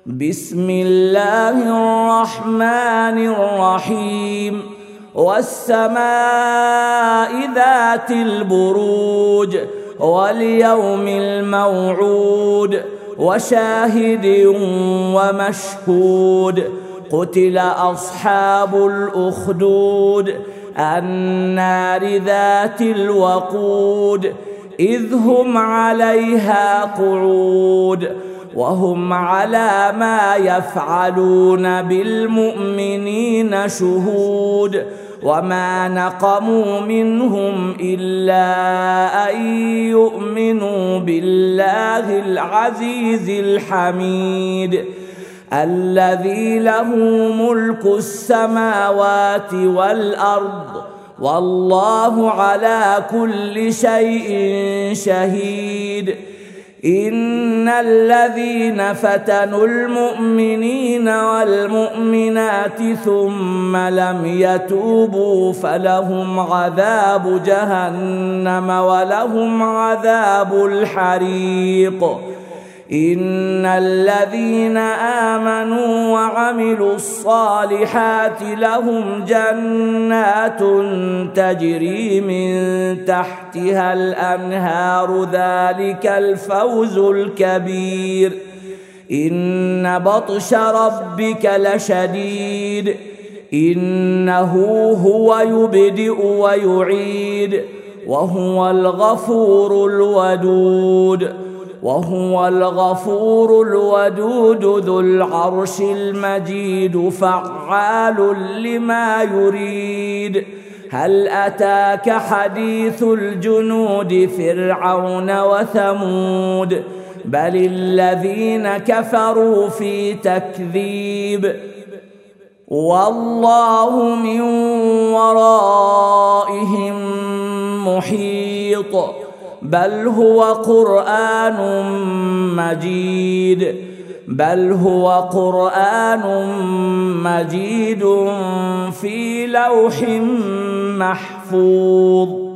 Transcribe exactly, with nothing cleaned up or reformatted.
بسم الله الرحمن الرحيم والسماء ذات البروج واليوم الموعود وشاهد ومشهود قتل أصحاب الأخدود النار ذات الوقود إذ هم عليها قعود وهم على ما يفعلون بالمؤمنين شهود وما نقموا منهم إلا أن يؤمنوا بالله العزيز الحميد الذي له ملك السماوات والأرض والله على كل شيء شهيد إن الذين فتنوا المؤمنين والمؤمنات ثم لم يتوبوا فلهم عذاب جهنم ولهم عذاب الحريق إن الذين آمنوا وعملوا الصالحات لهم جنات تجري من تحتها الأنهار ذلك الفوز الكبير إن بطش ربك لشديد إنه هو يبدئ ويعيد وهو الغفور الودود وهو الغفور الودود ذو العرش المجيد فعال لما يريد هل أتاك حديث الجنود فرعون وثمود بل الذين كفروا في تكذيب والله من ورائهم محيط بل هو قرآن مجيد بل هو قرآن مجيد في لوح محفوظ.